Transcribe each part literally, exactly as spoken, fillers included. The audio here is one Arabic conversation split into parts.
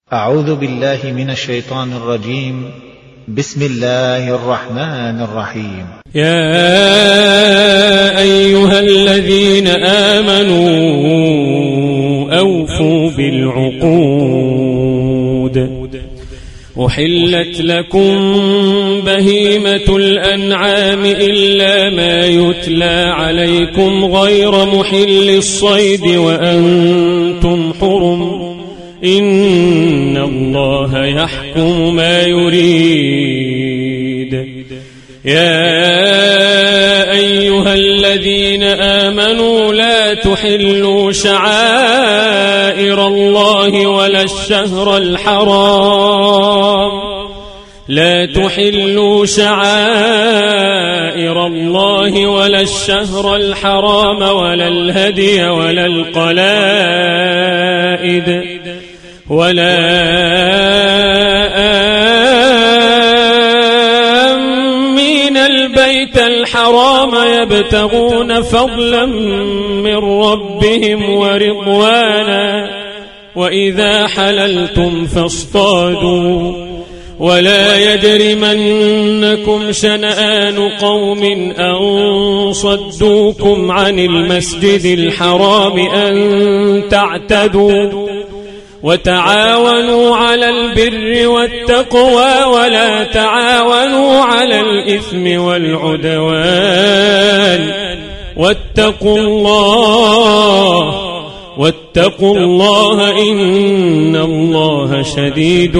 أعوذ بالله من الشيطان الرجيم. بسم الله الرحمن الرحيم. يا أيها الذين آمنوا أوفوا بالعقود. أحلت لكم بهيمة الأنعام إلا ما يتلى عليكم غير محل الصيد وأنتم حرم، إن الله يحكم ما يريد. يا أيها الذين آمنوا لا تحلوا شعائر الله ولا الشهر الحرام لا تحلوا شعائر الله ولا الشهر الحرام ولا الهدي ولا القلائد ولا آمين البيت الحرام يبتغون فضلا من ربهم ورضوانا، وإذا حللتم فاصطادوا، ولا يجرمنكم شنآن قوم أن صدوكم عن المسجد الحرام أن تعتدوا، وتعاونوا على البر والتقوى ولا تعاونوا على الإثم والعدوان، واتقوا الله واتقوا الله إن الله شديد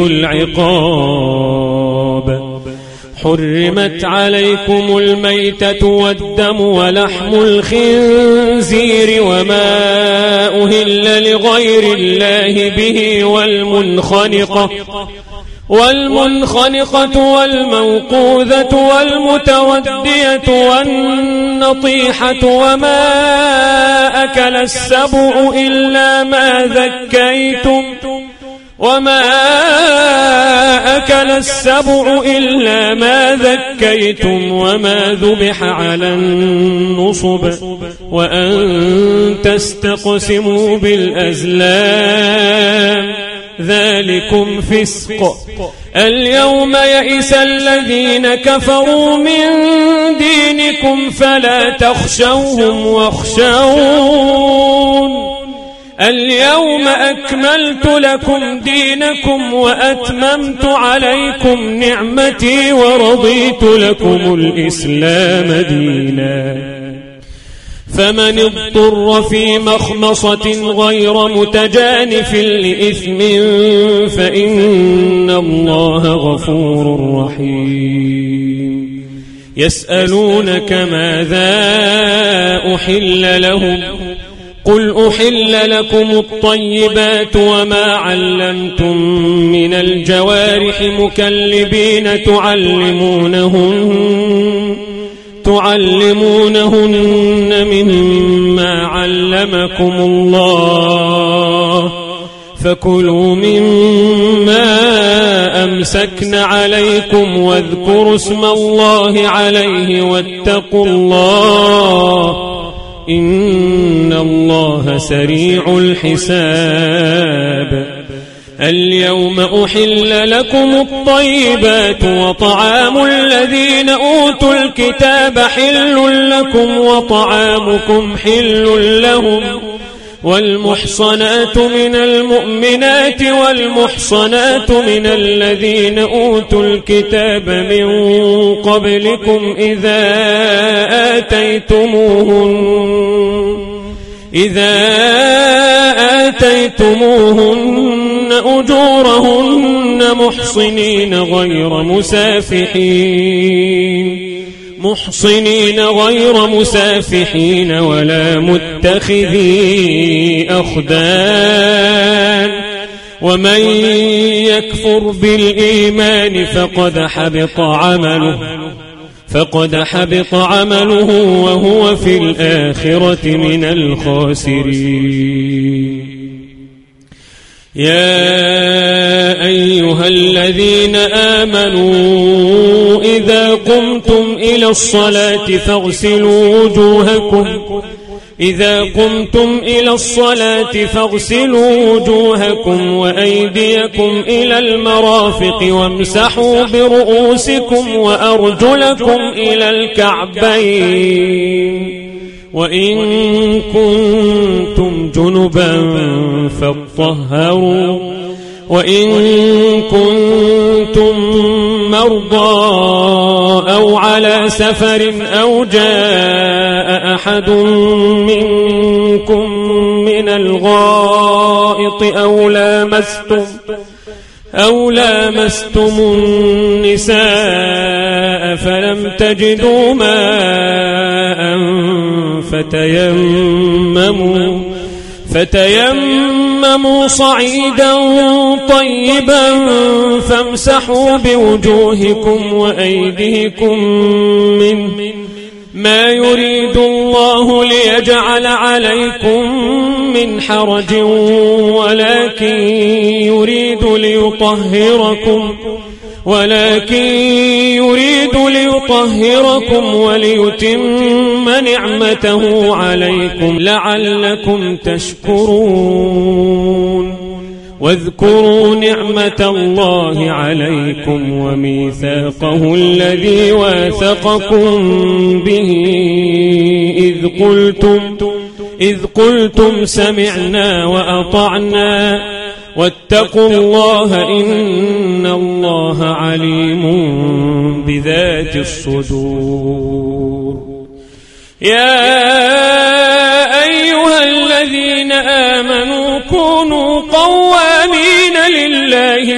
العقاب. حرمت عليكم الميتة والدم ولحم الخنزير وما أهل لغير الله به والمنخنقة والمنخنقة والموقوذة والمتردية والنطيحة وما أكل السبع إلا ما ذكيتم وما أكل السبع إلا ما ذكيتم وما ذبح على النصب وأن تستقسموا بالأزلام، ذلكم فسق. اليوم يئس الذين كفروا من دينكم فلا تخشوهم واخشون. اليوم أكملت لكم دينكم وأتممت عليكم نعمتي ورضيت لكم الإسلام دينا. فمن اضطر في مخمصة غير متجانف لإثم فإن الله غفور رحيم. يسألونك ماذا أحل لهم، قل أحل لكم الطيبات وما علمتم من الجوارح مكلبين تعلمونهن تعلمونهن مما علمكم الله، فكلوا مما أمسكن عليكم واذكروا اسم الله عليه واتقوا الله إن الله سريع الحساب. اليوم أحل لكم الطيبات وطعام الذين أوتوا الكتاب حل لكم وطعامكم حل لهم، والمحصنات من المؤمنات والمحصنات من الذين أوتوا الكتاب من قبلكم إذا آتيتموهن إذا آتيتموهن أجورهن محصنين غير مسافحين محصنين غير مسافحين ولا متخذي أخدان، ومن يكفر بالإيمان فقد حبط عمله فقد حبط عمله وهو في الآخرة من الخاسرين. يا أيها الذين آمنوا إذا قمتم إلى الصلاة فاغسلوا وجوهكم إذا قمتم إلى الصلاة فاغسلوا وجوهكم وأيديكم إلى المرافق وامسحوا برؤوسكم وأرجلكم إلى الكعبين وإن كنتم جنبا فاطهروا وإن كنتم مرضى أو على سفر أو جاء أحد منكم من الغائط أو لامستم أو لامستم النساء فلم تجدوا ماء فتيمموا فتيمموا صعيدا طيبا فامسحوا بوجوهكم وأيديكم منه ما يريد الله ليجعل عليكم من حرج ولكن يريد ليطهركم ولكن يريد ليطهركم وليتم نعمته عليكم لعلكم تشكرون واذكروا نعمة الله عليكم وميثاقه الذي واثقكم به إذ قلتم إذ قلتم سمعنا وأطعنا واتقوا الله إن الله عليم بذات الصدور. يا أيها الذين آمنوا كونوا قوامين لله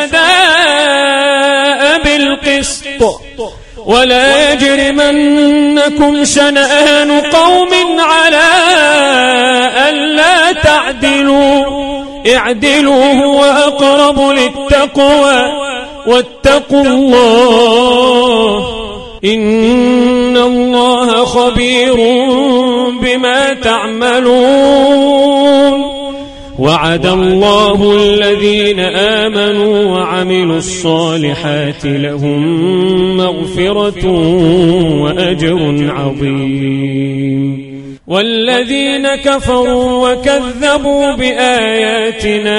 شهداء بالقسط ولا يجرمنكم شنآن قوم على ألا تعدلوا اعدلوا هو أقرب للتقوى واتقوا الله إن الله خبير بما تعملون. وعد الله الذين آمنوا وعملوا الصالحات لهم مغفرة وأجر عظيم والذين كفروا وكذبوا بآياتنا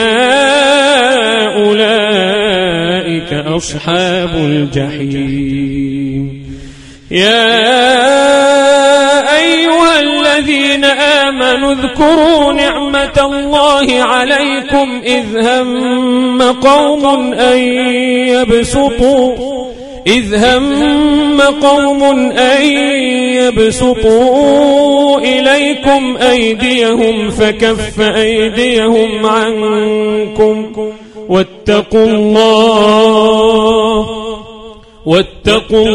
أولئك أصحاب الجحيم. يا أيها الذين آمنوا اذكروا نعمة الله عليكم إذ هم قوم أن يبسطوا إذ هم قوم أن يبسطوا إليكم أيديهم فكف أيديهم عنكم واتقوا الله واتقوا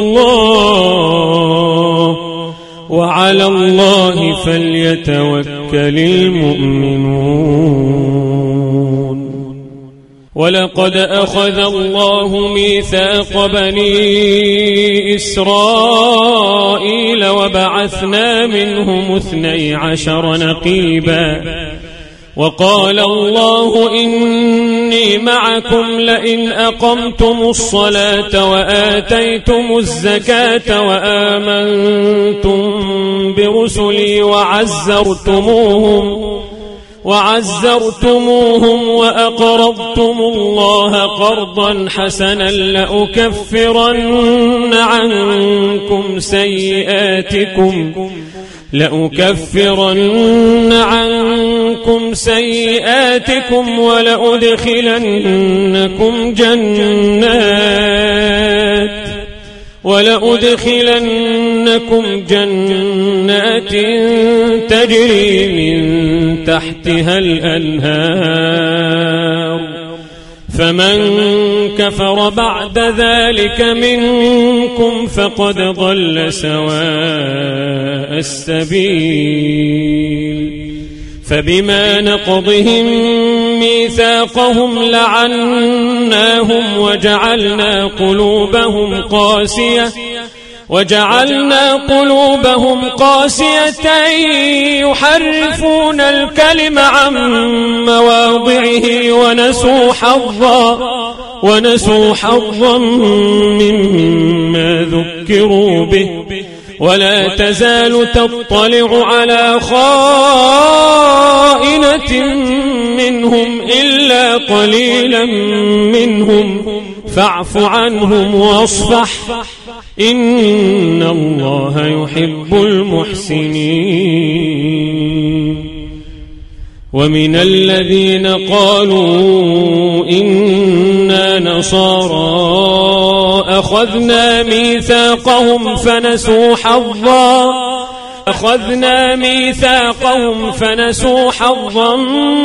الله وعلى الله فليتوكل المؤمنون. ولقد أخذ الله ميثاق بني إسرائيل وبعثنا منهم اثني عشر نقيبا وقال الله إني معكم لئن أقمتم الصلاة وآتيتم الزكاة وآمنتم برسلي وعزرتموهم وعزرتموهم وأقرضتم الله قرضا حسنا لأكفرن عنكم سيئاتكم لأكفرن عنكم سيئاتكم ولأدخلنكم جنات ولأدخلنكم جنات تجري من تحتها الأنهار فمن كفر بعد ذلك منكم فقد ضل سواء السبيل. فبما نقضهم ميثاقهم لعناهم وجعلنا قلوبهم قاسية وجعلنا قلوبهم قاسية يحرفون الكلم عن مواضعه ونسوا حظا ونسوا حظا مما ذكروا به ولا تزال تطلع على خائنة منهم إلا قليلا منهم فاعف عنهم واصفح إن الله يحب المحسنين. ومن الذين قالوا إنا نصارى أخذنا ميثاقهم فنسوا حظا أخذنا ميثاقهم فنسوا حظا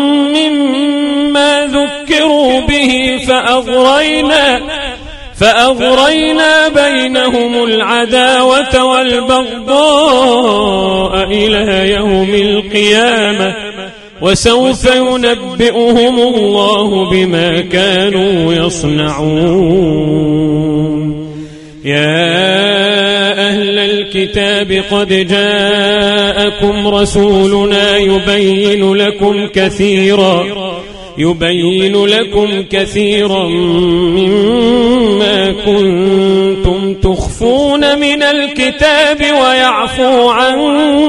مما ذكروا به فأغرينا فأغرينا بينهم العداوة والبغضاء إلى يوم القيامة وسوف ينبئهم الله بما كانوا يصنعون. يا أهل الكتاب قد جاءكم رسولنا يبين لكم كثيرا يبين لكم كثيرا مما كنتم تخفون من الكتاب ويعفو عن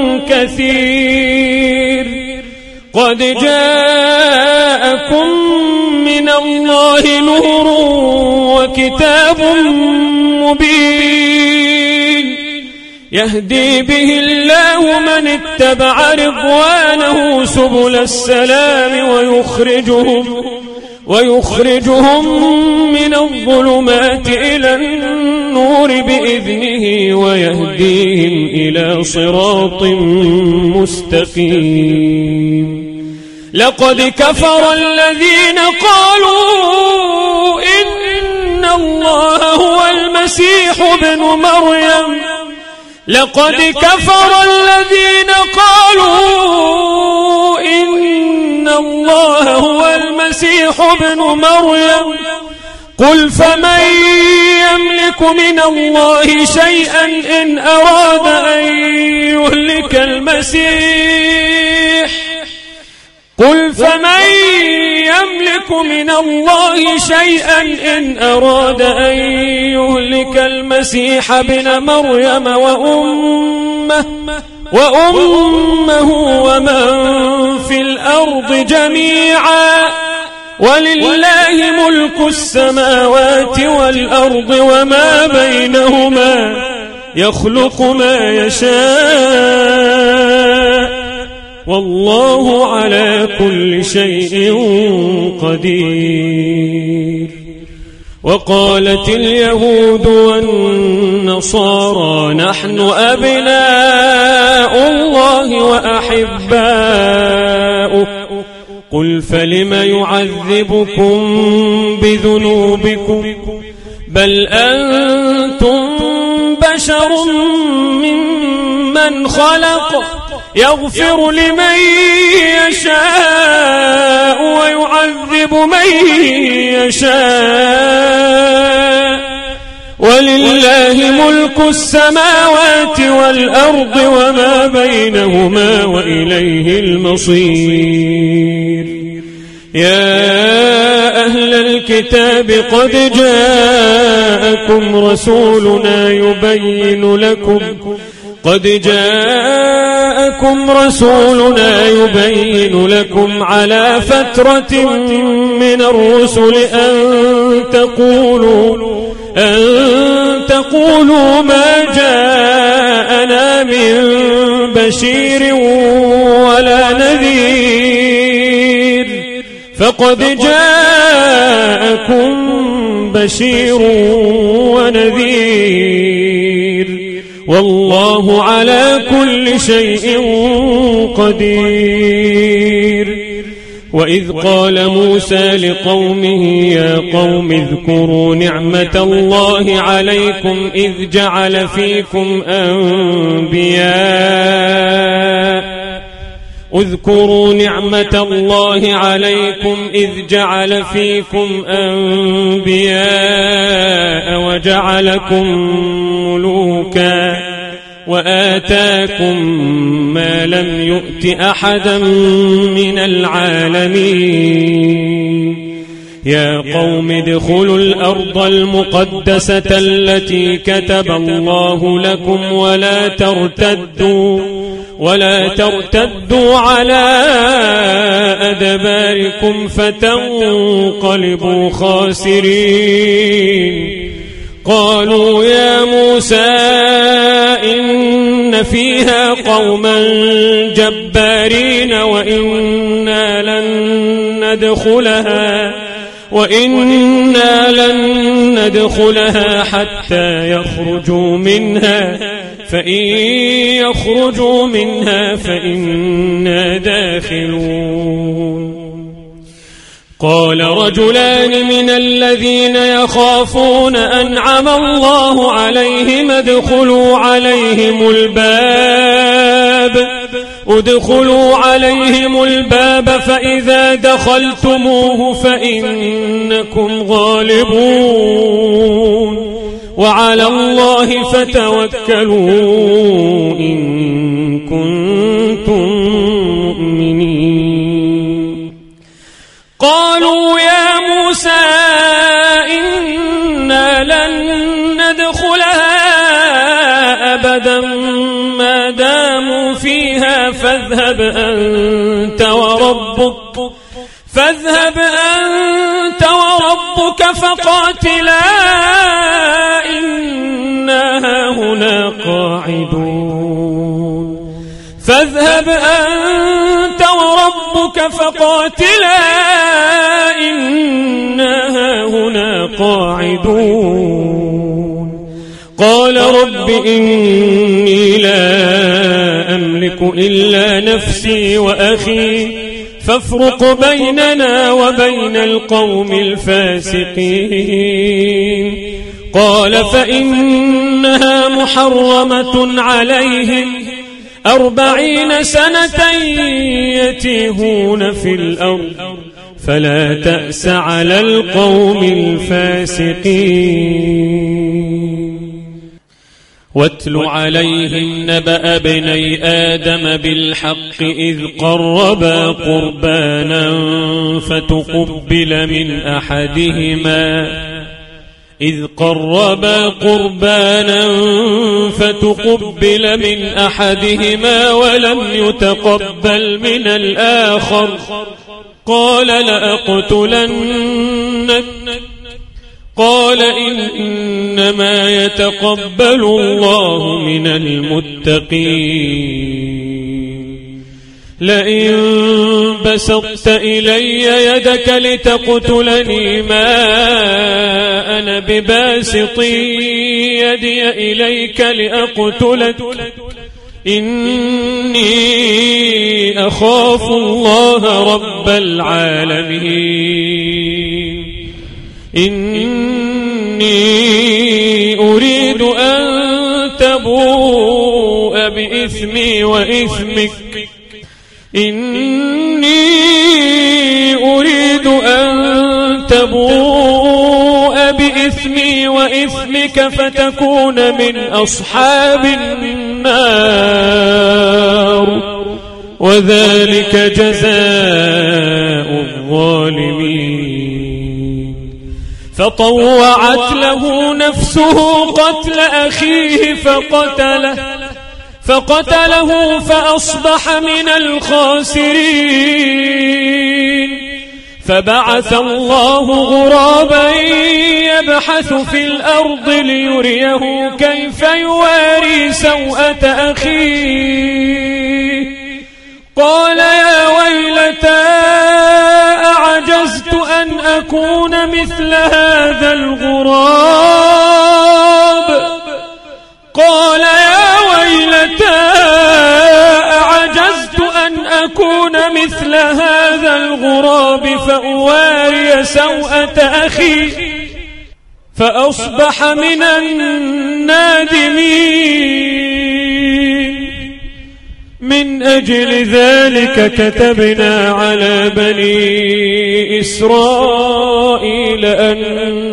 كثير. قد جاءكم من الله نور وكتاب مبين يهدي به الله من اتبع رضوانه سبل السلام ويخرجهم ويخرجهم من الظلمات إلى النور بإذنه ويهديهم إلى صراط مستقيم. لقد كفر الذين قالوا إن الله هو المسيح ابن مريم لقد كفر الذين قالوا إن الله هو المسيح ابن مريم قل فمن يملك من الله شيئا إن أراد أن يهلك المسيح قل فمن يملك من الله شيئا إن أراد أن يهلك المسيح ابن مريم وأمه وأمه ومن في الأرض جميعا ولله ملك السماوات والأرض وما بينهما يخلق ما يشاء والله على كل شيء قدير. وقالت اليهود والنصارى نحن أبناء الله وأحباؤه قل فلم يعذبكم بذنوبكم بل أنتم بشر ممن خلق يغفر لمن يشاء ويعذب من يشاء ولله ملك السماوات والأرض وما بينهما وإليه المصير. يا أهل الكتاب قد جاءكم رسولنا يبين لكم قد جاءكم رسولنا يبين لكم على فترة من الرسل أن تقولوا أن تقولوا ما جاءنا من بشير ولا نذير فقد جاءكم بشير ونذير والله على كل شيء قدير. وإذ قال موسى لقومه يا قوم اذكروا نعمة الله عليكم إذ جعل فيكم أنبياء اذكروا نعمة الله عليكم إذ جعل فيكم أنبياء وجعلكم ملوكا وآتاكم ما لم يؤت أحدا من العالمين. يا قوم ادخلوا الأرض المقدسة التي كتب الله لكم ولا ترتدوا ولا ترتدوا على أدباركم فتنقلبوا خاسرين. قالوا يا موسى إن فيها قوما جبارين وإنا لن ندخلها وإنا لن ندخلها حتى يخرجوا منها فإن يخرجوا منها فإنا داخلون. قال رجلان من الذين يخافون أنعم الله عليهم ادخلوا عليهم الباب ادخلوا عليهم الباب فإذا دخلتموه فإنكم غالبون وعلى الله فتوكلوا إن كنتم مؤمنين. قالوا يا موسى إنا لن ندخلها أبدا ما داموا فيها فاذهب أنت وربك فاذهب أنت وربك فقاتلا إنا هنا قاعدون فاذهب أنت وربك فقاتلا إنا هنا قاعدون. قال رب إني لا أملك إلا نفسي وأخي فافرق بيننا وبين القوم الفاسقين. قال فإنها محرمة عليهم أربعين سنة يتيهون في الأرض فلا تأس على القوم الفاسقين. واتل عليهم نبأ ابني آدم بالحق إذ قربا قربانا فتقبل من أحدهما إذ قربا قربانا فتقبل من أحدهما ولم يتقبل من الآخر قال لأقتلنك قال إنما يتقبل الله من المتقين. لئن بسطت إلي يدك لتقتلني ما أنا بباسط يدي إليك لأقتلك إني أخاف الله رب العالمين. إني أريد أن تبوء بإثمي وإثمك إني أريد أن تبوء بإثمي وإثمك فتكون من أصحاب النار وذلك جزاء الظالمين. فطوعت له نفسه قتل أخيه فقتله فقتله فأصبح من الخاسرين. فبعث الله غرابا يبحث في الأرض ليريه كيف يواري سوءة أخيه قال يا ويلتى أعجزت أن أكون مثل هذا الغراب قال يا ويلتى أعجزت أن أكون مثل هذا الغراب فأواري سوءة أخي فأصبح من النادمين. من أجل ذلك كتبنا على بني إسرائيل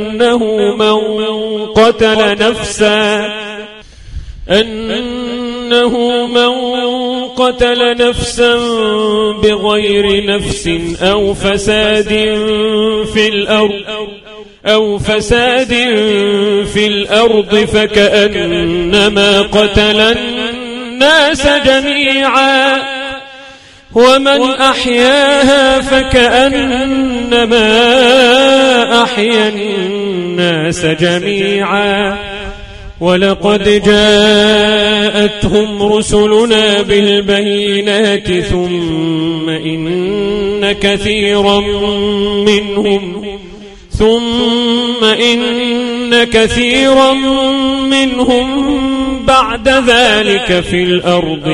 أنه من قتل نفسا أنه أنه من قتل نفسا بغير نفس أو فساد في الأرض أو فساد في الأرض فكأنما قتل الناس جميعا ومن أحياها فكأنما أحيا الناس جميعا ولقد جاءتهم رسلنا بالبينات ثم إن كثيرا منهم ثم إن كثيرا منهم بعد ذلك في الأرض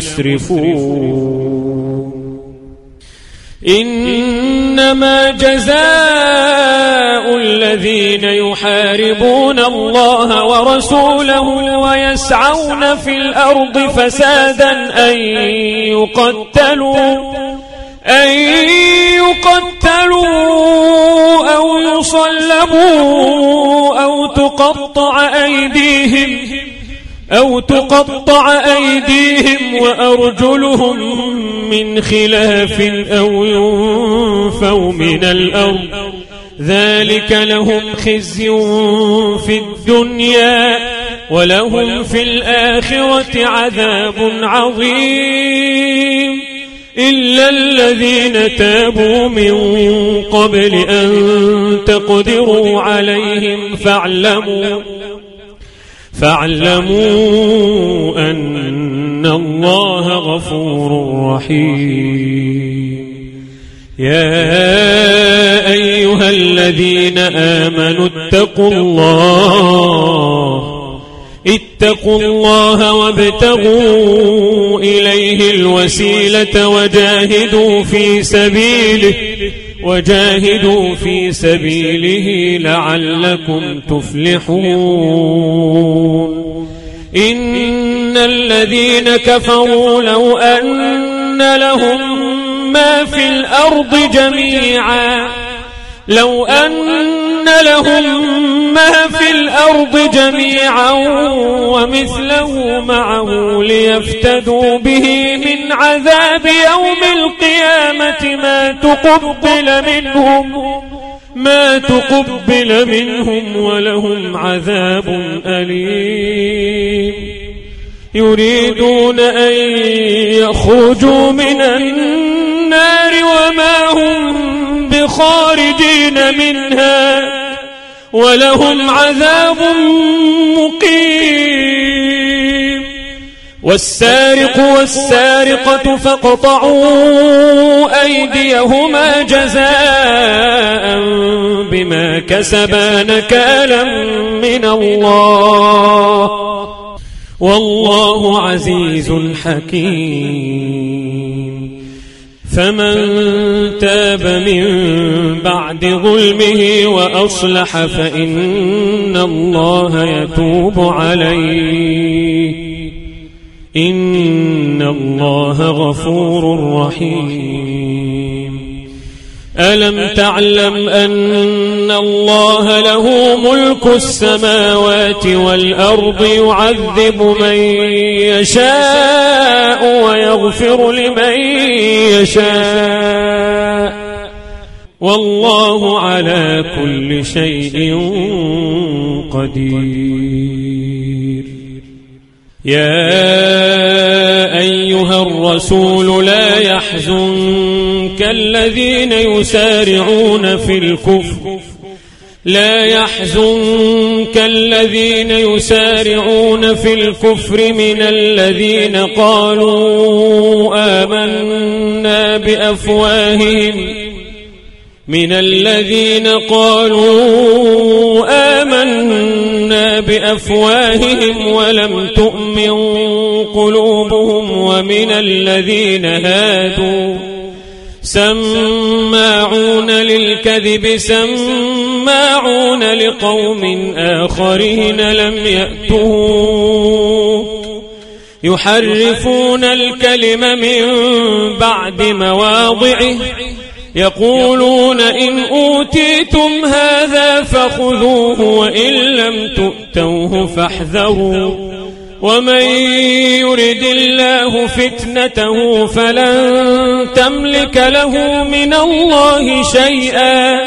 لمسرفون إنما جزاء الذين يحاربون الله ورسوله ويسعون في الأرض فسادا أن يقتلوا أن يقتلوا أو يصلبوا أو تقطع أيديهم أو تقطع أيديهم وأرجلهم من خلاف أو ينفوا من الأرض ذلك لهم خزي في الدنيا ولهم في الآخرة عذاب عظيم إلا الذين تابوا من قبل أن تقدروا عليهم فاعلموا فاعلموا أن الله غفور رحيم يا أيها الذين آمنوا اتقوا الله اتقوا الله وابتغوا إليه الوسيلة وجاهدوا في سبيله وجاهدوا في سبيله لعلكم تفلحون إن الذين كفروا لو أن لهم ما في الأرض جميعا لو أن لهم ما في الأرض جميعا ومثله معه ليفتدوا به من عذاب يوم القيامة ما تقبل منهم ما تقبل منهم ولهم عذاب أليم يريدون أن يخرجوا من النار وما هم بخارجين منها ولهم عذاب مقيم والسارق والسارقة فاقطعوا أيديهما جزاء بما كسبا نكالا من الله والله عزيز حكيم فمن تاب من بعد ظلمه وأصلح فإن الله يتوب عليه إن الله غفور رحيم ألم تعلم أن الله له ملك السماوات والأرض يعذب من يشاء ويغفر لمن يشاء والله على كل شيء قدير يا أيها الرسول لا يحزنك الذين يسارعون في الكفر لا يحزنك الذين يسارعون في الكفر من الذين قالوا آمنا بأفواههم من الذين قالوا آمنا بأفواههم ولم تؤمن قلوبهم ومن الذين هادوا سماعون للكذب سماعون لقوم آخرين لم يأتوك يحرفون الكلم من بعد مواضعه يقولون إن أوتيتم هذا فخذوه وإن لم تؤتوه فاحذروا ومن يرد الله فتنته فلن تملك له من الله شيئا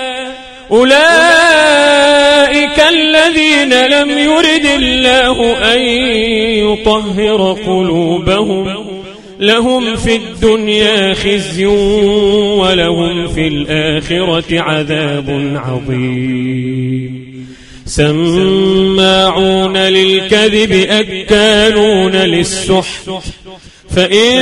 أولئك الذين لم يرد الله أن يطهر قلوبهم لهم في الدنيا خزي ولهم في الآخرة عذاب عظيم سماعون للكذب أكالون للسحت فإن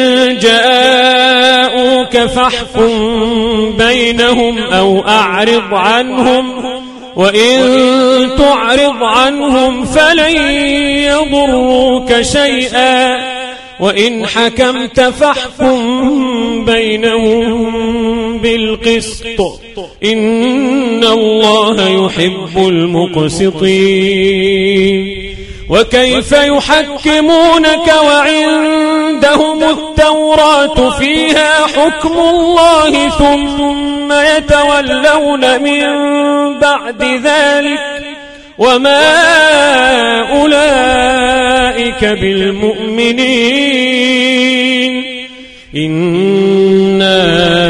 جاءوك فاحكم بينهم أو أعرض عنهم وإن تعرض عنهم فلن يضروك شيئا وإن حكمت فاحكم بينهم بالقسط إن الله يحب المقسطين وكيف يحكمونك وعندهم التوراة فيها حكم الله ثم يتولون من بعد ذلك وما أولئك بالمؤمنين إنا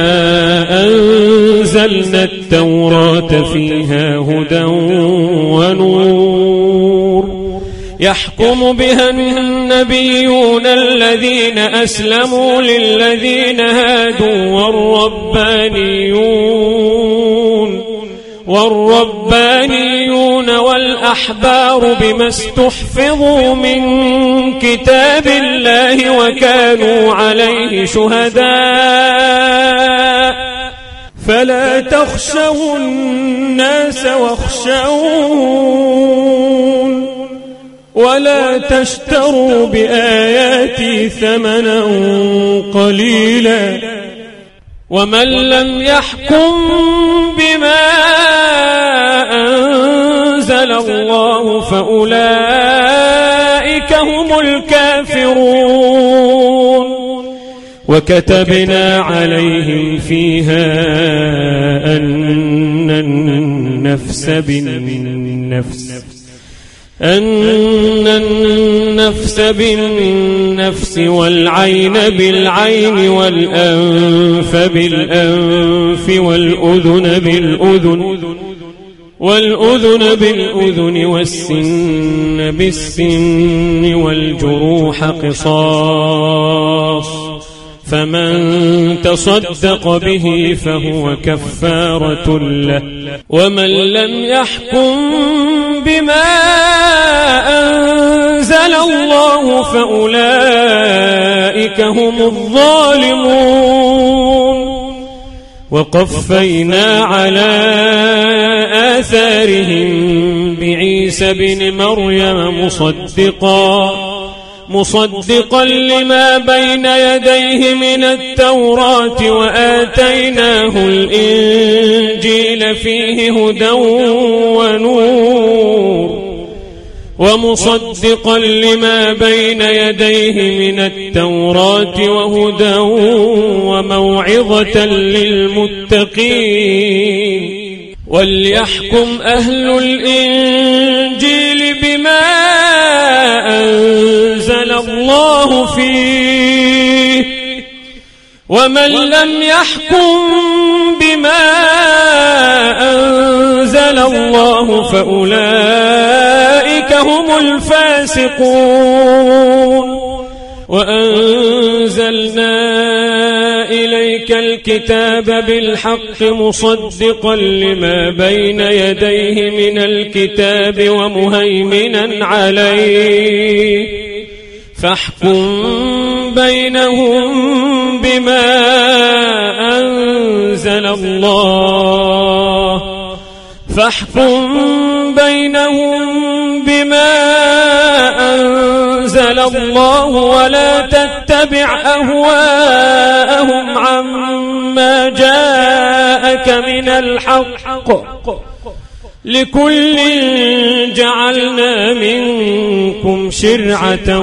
أنزلنا التوراة فيها هدى ونور يحكم بها النبيون الذين أسلموا للذين هادوا والربانيون والربانيون والأحبار بما استحفظوا من كتاب الله وكانوا عليه شهداء فلا تخشوا الناس واخشون ولا تشتروا بآياتي ثمنا قليلا ومن لم يحكم بما أنزل الله فأولئك هم الكافرون وكتبنا عليهم فيها أن النفس بالنفس أن النفس بالنفس والعين بالعين والأنف بالأنف والأذن بالأذن والأذن بالأذن والسن بالسن والجروح قصاص فمن تصدق به فهو كفارة له ومن لم يحكم بما أنزل الله فأولئك هم الظالمون وقفينا على آثارهم بعيسى بن مريم مصدقا مصدقا لما بين يديه من التوراة وآتيناه الإنجيل فيه هدى ونور ومصدقا لما بين يديه من التوراة وهدى وموعظة للمتقين وليحكم أهل الإنجيل بما أنزل الله فيه ومن لم يحكم بما أنزل الله فأولئك هم الفاسقون وأنزلنا إليك الكتاب بالحق مصدقا لما بين يديه من الكتاب ومهيمنا عليه فاحكم بينهم بما أنزل الله فاحكم بينهم بما أنزل الله ولا تتبع أهواءهم عما جاءك من الحق لكل جعلنا منكم شرعة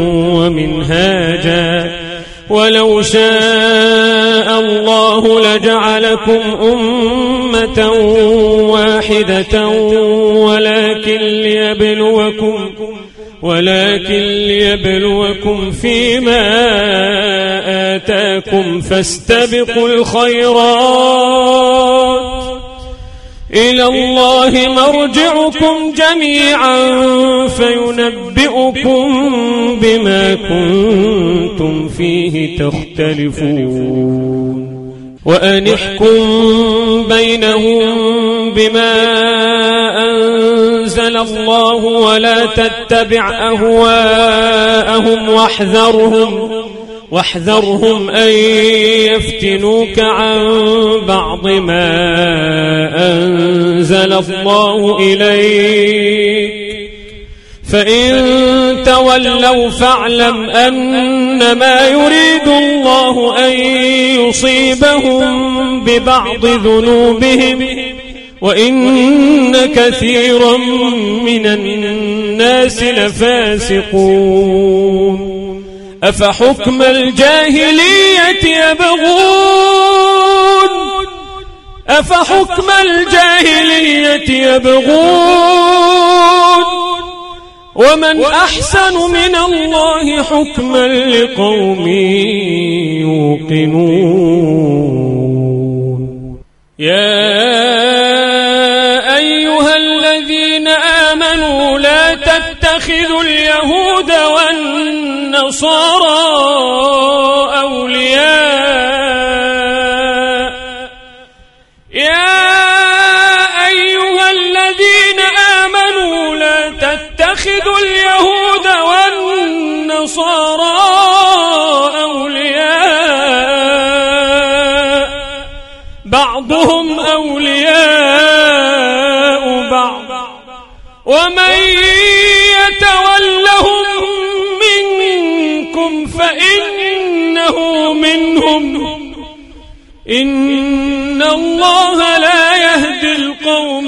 ومنهاجا ولو شاء الله لجعلكم أمة واحدة ولكن ليبلوكم ولكن ليبلوكم فيما آتاكم فاستبقوا الخيرات إلى الله مرجعكم جميعا فينبئكم بما كنتم فيه تختلفون وأن احكم بينهم بما أنزل الله ولا تتبع أهواءهم واحذرهم واحذرهم أن يفتنوك عن بعض ما أنزل الله إليك فإن تولوا فاعلم أنما يريد الله أن يصيبهم ببعض ذنوبهم وإن كثيرا من الناس لفاسقون أفحكم الجاهلية يبغون أفحكم الجاهلية يبغون ومن أحسن من الله حكما لقوم يوقنون يا أيها الذين آمنوا لا تتخذوا اليهود والنصارى أولياء يا أيها الذين آمنوا لا تتخذوا اليهود والنصارى أولياء بعضهم أولياء بعض ومن يتولهم منكم فإنه منهم إن الله لا يهدي القوم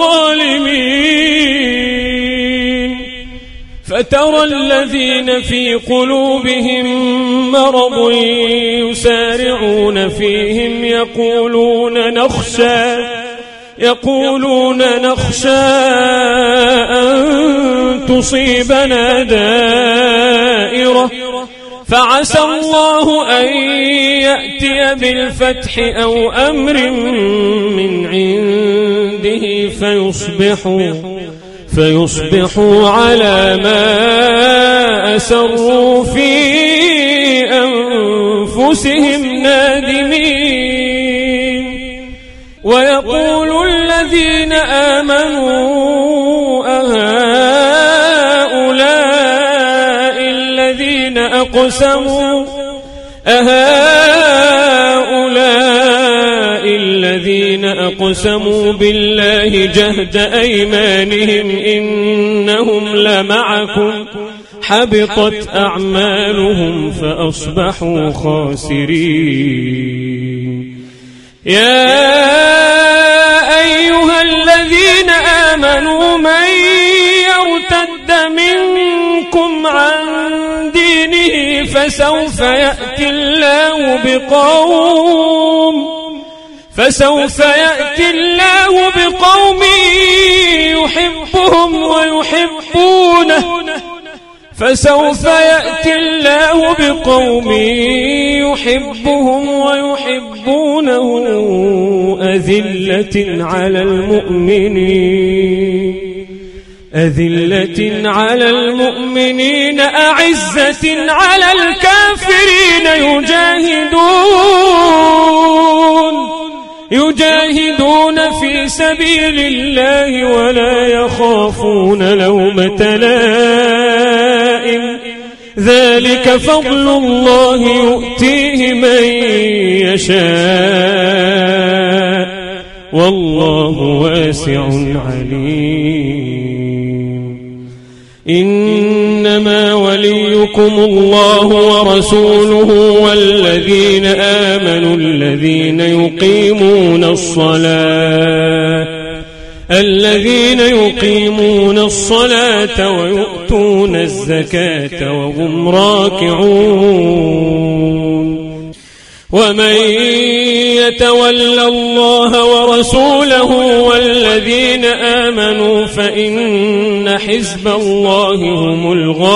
الظالمين فترى الذين في قلوبهم مرض يسارعون فيهم يقولون نخشى يقولون نخشى أن تصيبنا دائرة فعسى الله أن يأتي بالفتح أو أمر من عنده فيصبحوا فيصبحوا على ما أسروا في أنفسهم نادمين ويقول الذين آمنوا أهؤلاء الذين أقسموا أهؤلاء الذين أقسموا بالله جهد أيمانهم إنهم لمعكم حبطت أعمالهم فأصبحوا خاسرين يا أيها الذين آمنوا من يرتد منكم عن دينه فسوف يأتي الله بقوم فسوف يأتي الله بقوم يحبهم ويحبونه فسوف يأتي الله بقوم يحبهم ويحبونه أذلة على المؤمنين أذلة على المؤمنين أعزة على الكافرين يجاهدون يجاهدون في سبيل الله ولا يخافون لومة لائم ذلك فضل الله يؤتيه من يشاء والله واسع عليم إنما وليكم الله ورسوله والذين آمنوا الذين يقيمون الصلاة الذين يقيمون الصلاة ويؤتون الزكاة وهم راكعون ومن يتول الله ورسوله والذين آمنوا فإن حزب الله هم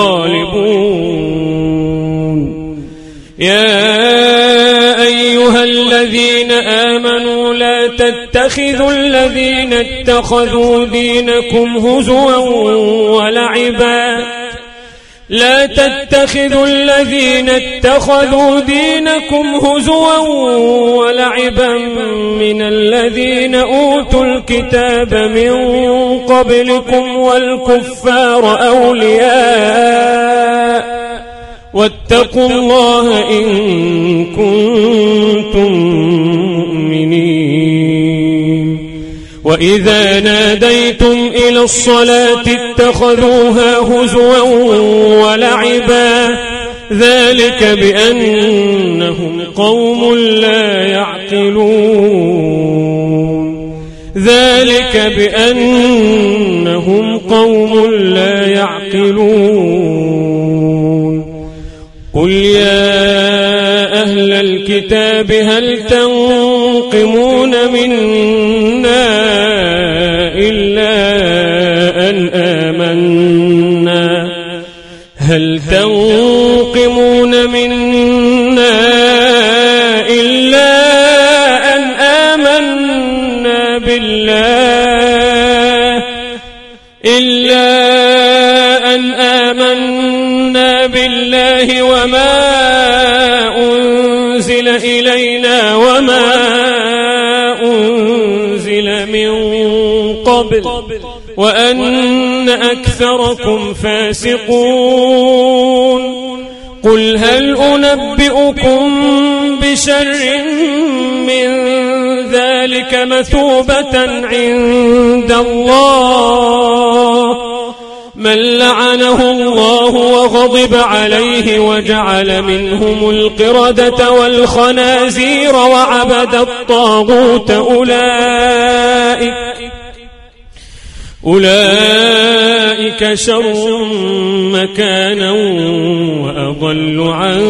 الغالبون. يا أيها الذين آمنوا لا تتخذوا الذين اتخذوا دينكم هزوا ولعبا لا تتخذوا الذين اتخذوا دينكم هزوا ولعبا من الذين أوتوا الكتاب من قبلكم والكفار أولياء واتقوا الله إن كنتم مؤمنين. وإذا ناديتم إلى الصلاة اتخذوها هزوا ولعبا ذلك بأنهم قوم لا يعقلون ذلك بأنهم قوم لا يعقلون. قل يا أهل الكتاب هل تنقمون منا إلا أن آمنا هل تنقمون منا إلا أن آمنا بالله إلا أن آمنا بالله وما أنزل إلينا وما أنزل من قبل وأن أكثركم فاسقون. قل هل أنبئكم بشر من ذلك مثوبة عند الله من لعنه الله وغضب عليه وجعل منهم القردة والخنازير وعبد الطاغوت أولئك أولئك شر مكانا وأضل عن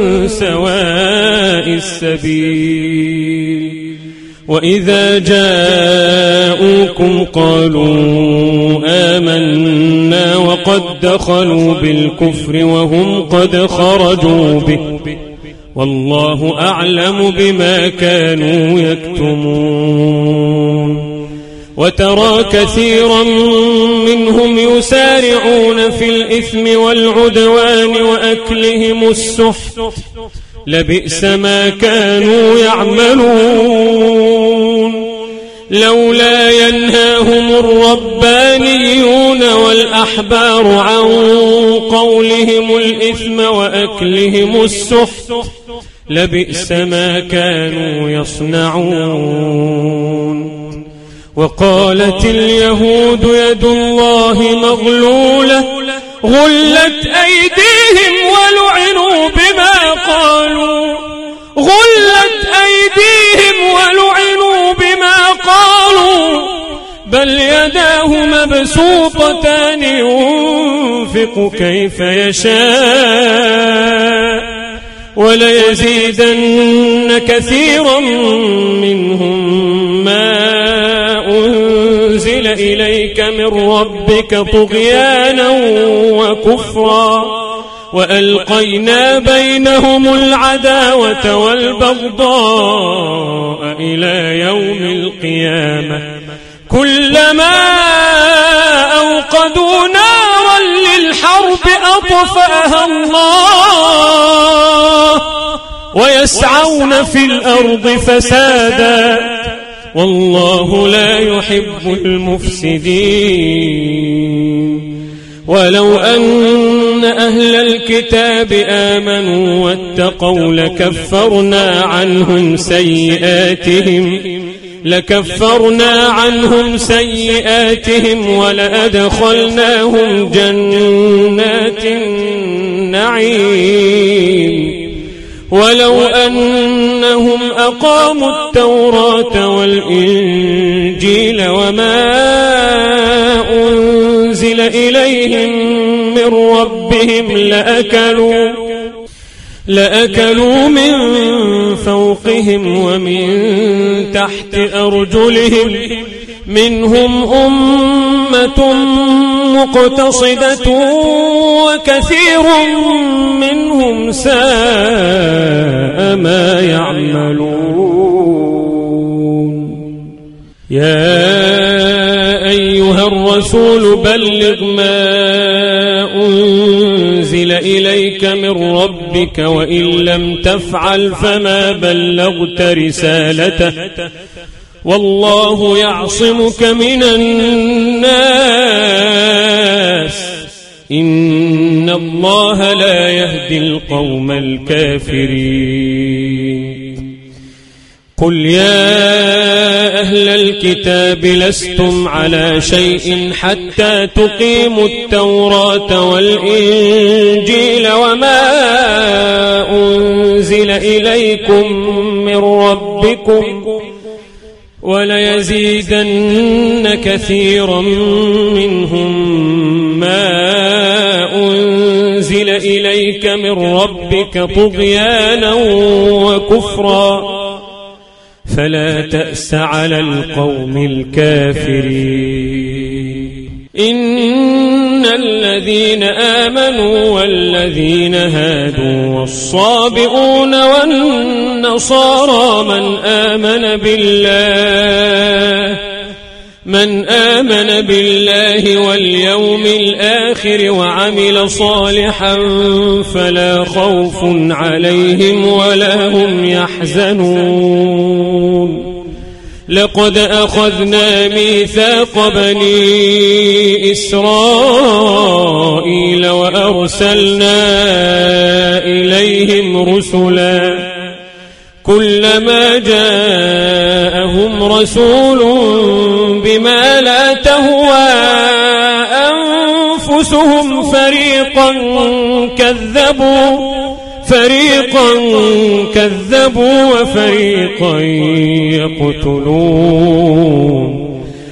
سواء السبيل. وإذا جاءوكم قالوا آمنا وقد دخلوا بالكفر وهم قد خرجوا به والله أعلم بما كانوا يكتمون. وترى كثيرا منهم يسارعون في الإثم والعدوان وأكلهم السحت لبئس ما كانوا يعملون. لولا ينهاهم الربانيون والأحبار عن قولهم الإثم وأكلهم السحت لبئس ما كانوا يصنعون. وقالت اليهود يد الله مغلولة غلت أيديهم ولعنوا بما قالوا غلت أيديهم ولعنوا بما قالوا بل يداه مبسوطتان ينفق كيف يشاء وليزيدن كثيرا منهم ما أنزل إليك من ربك طغيانا وكفرا وألقينا بينهم العداوة والبغضاء إلى يوم القيامة كلما أوقدوا نارا للحرب أطفأها الله ويسعون في الأرض فسادا والله لا يحب المفسدين. ولو أن أهل الكتاب آمنوا واتقوا لكفرنا عنهم سيئاتهم لكفرنا عنهم سيئاتهم ولأدخلناهم جنات النعيم. ولو أنهم أقاموا التوراة والإنجيل وما أنزل إليهم من ربهم لأكلوا لأكلوا من فوقهم ومن تحت أرجلهم منهم أمة مقتصدة وكثير منهم ساء ما يعملون. يا أيها الرسول بلغ ما أنزل إليك من ربك وإن لم تفعل فما بلغت رسالته والله يعصمك من الناس إن الله لا يهدي القوم الكافرين. قل يا أهل الكتاب لستم على شيء حتى تقيموا التوراة والإنجيل وما أنزل إليكم من ربكم وليزيدن كثيرا منهم ما أنزل إليك من ربك طغيانا وكفرا فلا تأس على القوم الكافرين. إن الذين آمنوا والذين هادوا والصابئون والنصارى من آمن بالله من آمن بالله واليوم الآخر وعمل صالحا فلا خوف عليهم ولا هم يحزنون. لقد أخذنا ميثاق بني إسرائيل وأرسلنا إليهم رسلا كلما جاءهم رسول بما لا تهوى أنفسهم فريقا كذبوا فريقا كذبوا وفريقا يقتلون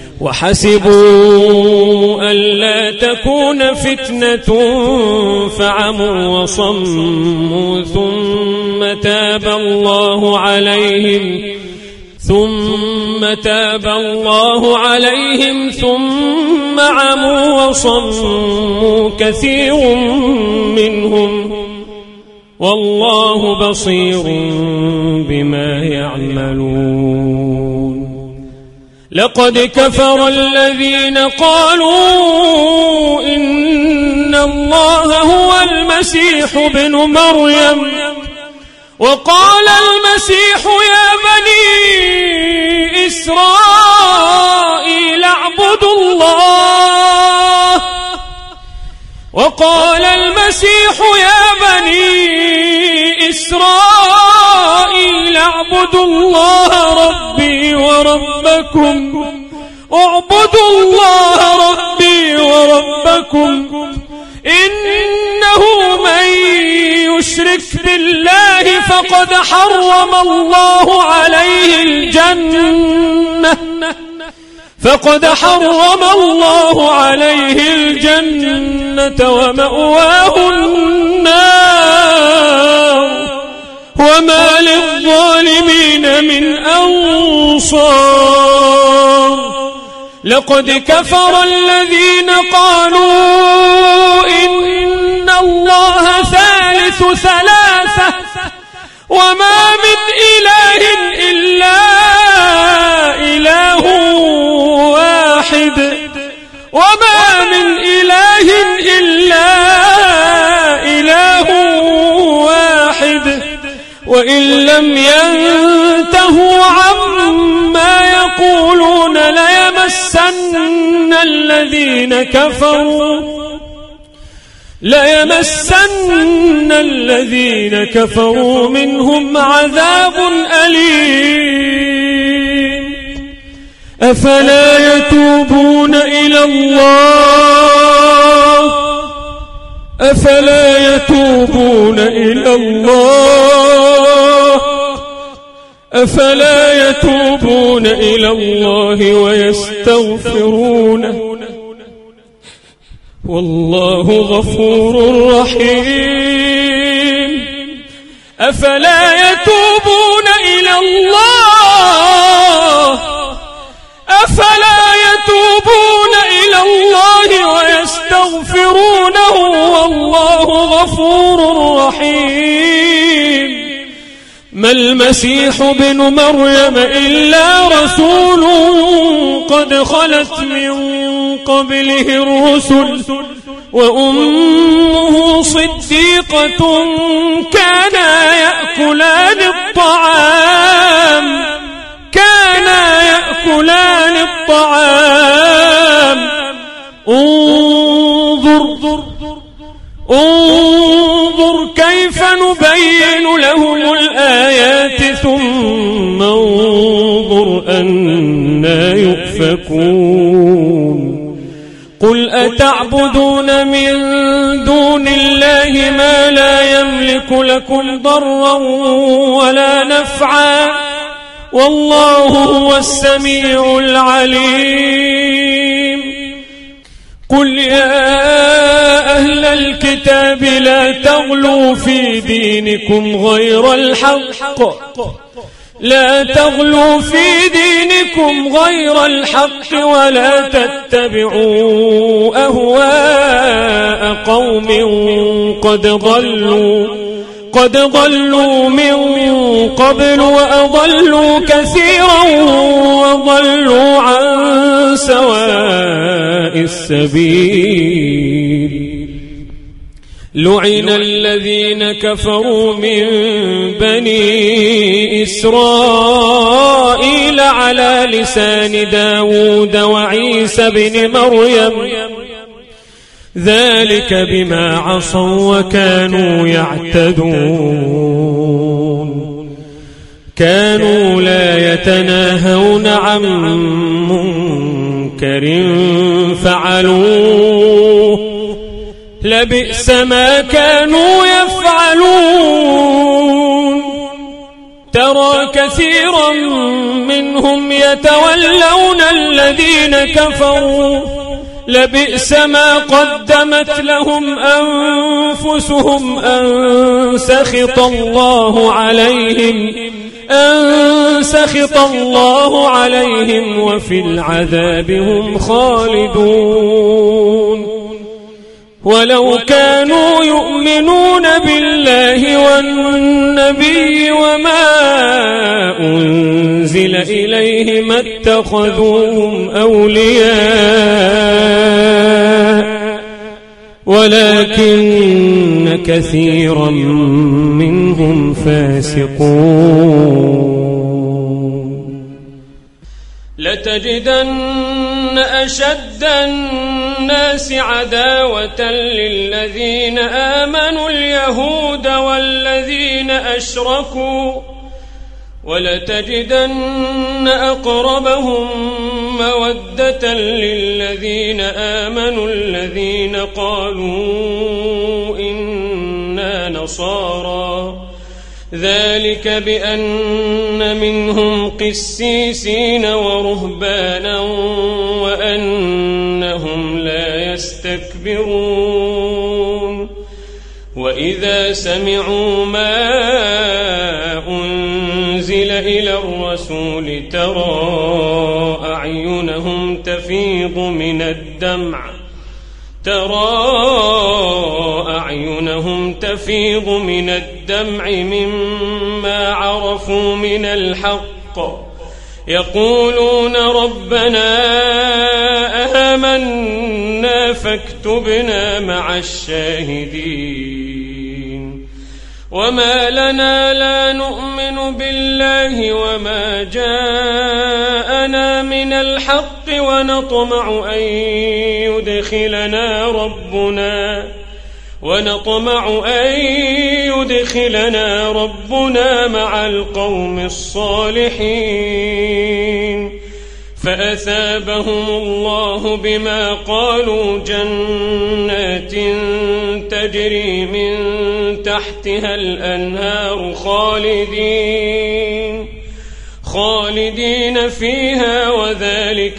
وحسبوا ألا تكون فتنة فعموا وصموا ثم تاب الله عليهم ثم تاب الله عليهم ثم عموا وصموا كثير منهم والله بصير بما يعملون. لقد كفر الذين قالوا إن الله هو المسيح ابن مريم وقال المسيح يا بني إسرائيل اعبدوا الله وقال المسيح يا بني إسرائيل اعبدوا الله ربي وربكم اعبدوا الله ربي وربكم إنه من يشرك بالله فقد حرم الله عليه الجنة فقد حرم الله عليه الجنة ومأواه النار وما للظالمين من أنصار. لقد كفر الذين قالوا إن الله ثالث ثلاثة وما من إله إلا إله واحد وما من إله إلا إله واحد وإن لم ينتهوا عما يقولون ليمسن الذين كفروا ليمسن الذين كفروا منهم عذاب أليم. أفلا يتوبون إلى الله أفلا يتوبون إلى الله أفلا يتوبون إلى الله ويستغفرونه والله غفور رحيم. أفلا يتوبون إلى الله أفلا يتوبون إلى الله ويستغفرونه والله غفور رحيم. ما المسيح ابن مريم إلا رسول قد خلت من قبله الرسل وأمه صديقة كانا يأكلان الطعام كانا يأكلان الطعام انظر انظر كيف نبين لهم الآيات ثم انظر أنى يؤفكون. قل أتعبدون من دون الله ما لا يملك لكم ضرا ولا نفعا والله هو السميع العليم. قل يا أهل الكتاب لا تغلوا في دينكم غير الحق لا تغلوا في دينكم غير الحق ولا تتبعوا أهواء قوم قد ضلوا قد ضلوا من قبل وأضلوا كثيرا وضلوا عن سواء السبيل. لعن الذين كفروا من بني إسرائيل على لسان داود وعيسى بن مريم ذلك بما عصوا وكانوا يعتدون. كانوا لا يتناهون عن منكر فعلوه لبئس ما كانوا يفعلون. ترى كثيرا منهم يتولون الذين كفروا لبئس ما قدمت لهم أنفسهم أن سخط الله عليهم أن سخط الله عليهم وفي العذاب هم خالدون. ولو كانوا يؤمنون بالله والنبي وما أنزل إليه ما اتخذوهم أولياء ولكن كثيرا منهم فاسقون. لتجدن أشد الناس عداوة للذين آمنوا اليهود والذين أشركوا ولتجدن أقربهم مودة للذين آمنوا الذين قالوا إنا نصارى ذلك بأن منهم قسيسين ورهبانا وأنهم لا يستكبرون. وإذا سمعوا ما أنزل إلى الرسول ترى أعينهم تفيض من الدمع ترى أعينهم تفيض من الدمع مما عرفوا من الحق يقولون ربنا آمنا فاكتبنا مع الشاهدين. وما لنا لا نؤمن بالله وما جاءنا من الحق ونطمع أن يدخلنا ربنا ونطمع أن يدخلنا ربنا مع القوم الصالحين. فأثابهم الله بما قالوا جنات تجري من تحتها الأنهار خالدين خالدين فيها وذلك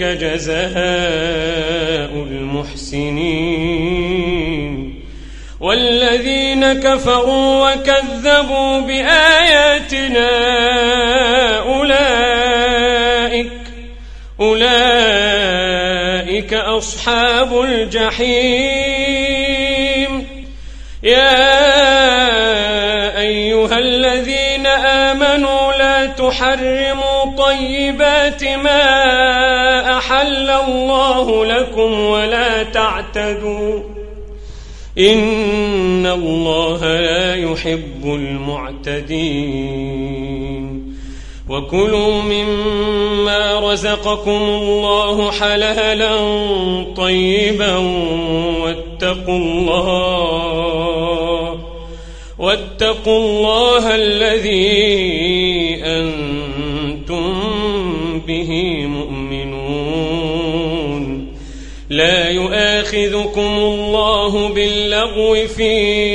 جزاء المحسنين. والذين الذين كفروا وكذبوا بآياتنا أولئك أولئك أصحاب الجحيم. يا أيها الذين آمنوا لا تحرموا طيبات ما أحل الله لكم ولا تعتدوا إن الله لا يحب المعتدين. وكلوا مما رزقكم الله حلالا طيبا واتقوا الله واتقوا الله الذي أنتم به مؤمنون. لا يؤاخذكم الله باللغو في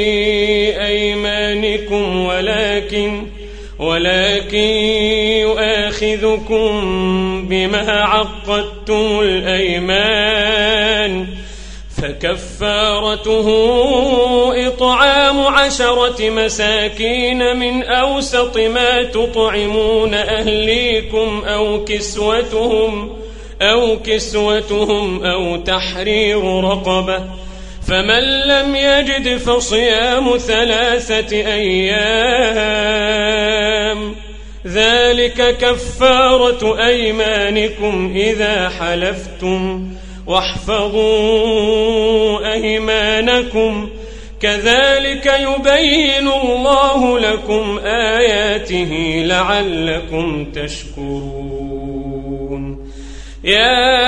أيمانكم ولكن ولكن يؤاخذكم بما عقدتم الأيمان فكفارته إطعام عشرة مساكين من أوسط ما تطعمون أهليكم أو كسوتهم أو كسوتهم أو تحرير رقبة فمن لم يجد فصيام ثلاثة أيام ذلك كفارة أيمانكم إذا حلفتم واحفظوا أيمانكم كذلك يبين الله لكم آياته لعلكم تشكرون. يا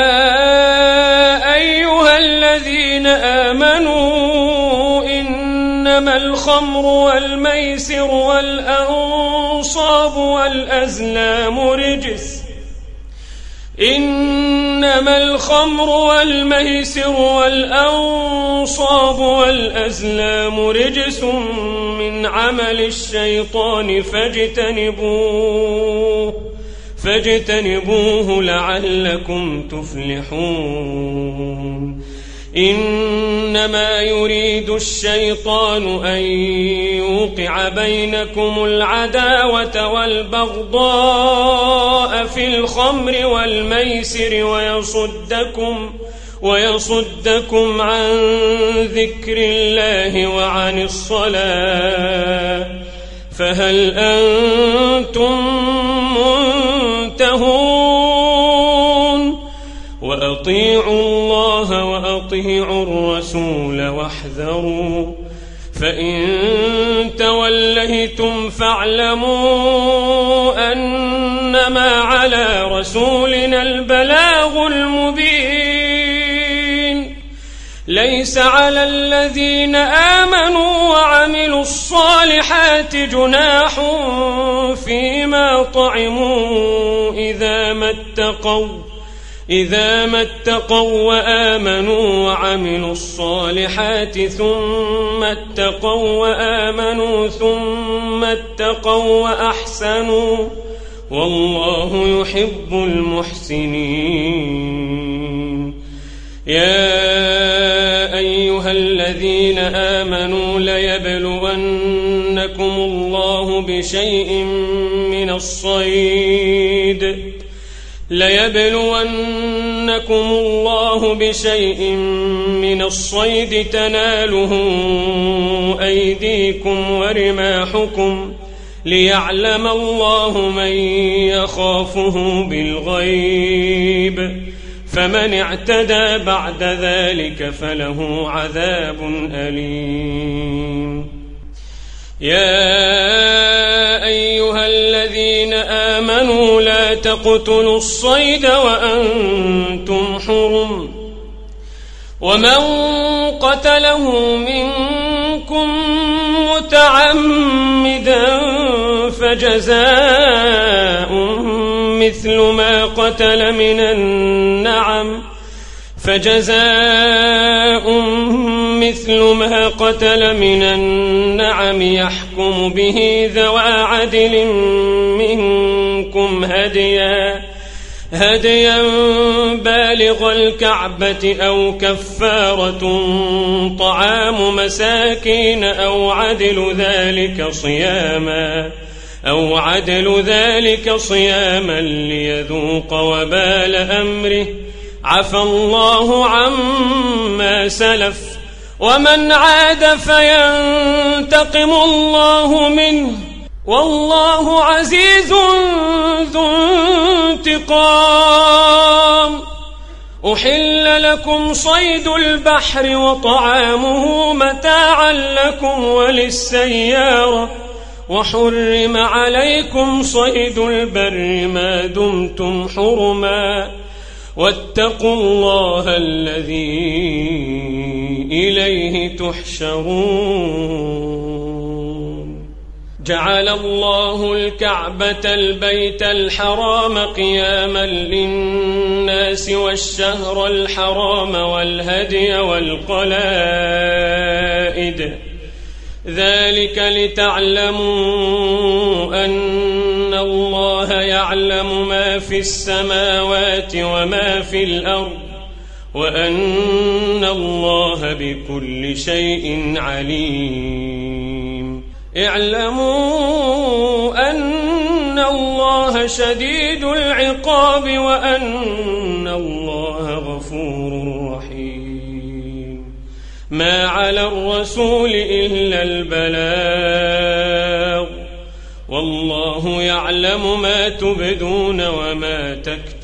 أيها الذين آمنوا إنما الخمر والميسر والأنصاب والأزلام رجس إنما الخمر والميسر والأنصاب والأزلام رجس من عمل الشيطان فاجتنبوه فاجتنبوه لعلكم تفلحون. إنما يريد الشيطان أن يوقع بينكم العداوة والبغضاء في الخمر والميسر ويصدكم ويصدكم عن ذكر الله وعن الصلاة فهل أنتم منتهون؟ وأطيعوا الله وأطيعوا الرسول واحذروا فإن توليتم فاعلموا أنما على رسولنا البلاغ المبين. ليس على الذين آمنوا وعملوا الصالحات جناح فيما طعموا إذا ما اتقوا إذا ما اتقوا وآمنوا وعملوا الصالحات ثم اتقوا وآمنوا ثم اتقوا وأحسنوا والله يحب المحسنين. يا أيها الذين آمنوا ليبلونكم الله بشيء من الصيد ليبلونكم الله بشيء من الصيد تناله أيديكم ورماحكم ليعلم الله من يخافه بالغيب فمن اعتدى بعد ذلك فله عذاب أليم. يا أيها الذين آمنوا لا تقتلوا الصيد وأنتم حرم ومن قتله منكم متعمدا فجزاء مثل ما قتل من النعم فجزاء مثل ما قتل من النعم يحكم به ذوى عدل منكم هديا هديا بالغ الكعبة أو كفارة طعام مساكين أو عدل ذلك صياما أو عدل ذلك صياما ليذوق وبال أمره عفى الله عما سلف ومن عاد فينتقم الله منه والله عزيز ذو انتقام. أحل لكم صيد البحر وطعامه متاعا لكم وللسيارة وحرم عليكم صيد البر ما دمتم حرما واتقوا الله الذي إليه تحشرون. جعل الله الكعبة البيت الحرام قياما للناس والشهر الحرام والهدي والقلائد ذلك لتعلموا أن الله يعلم ما في السماوات وما في الأرض وأن الله بكل شيء عليم. اعلموا أن الله شديد العقاب وأن الله غفور رحيم. ما على الرسول إلا البلاغ والله يعلم ما تبدون وما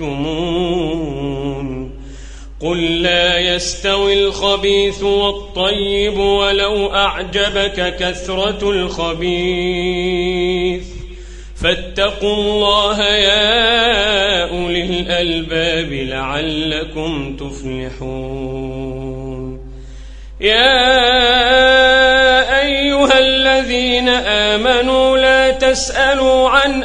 تكتمون. قل لا يستوي الخبيث والطيب ولو أعجبك كثرة الخبيث فاتقوا الله يا أولي الألباب لعلكم تفلحون. يا أيها الذين آمنوا لا تسألوا عن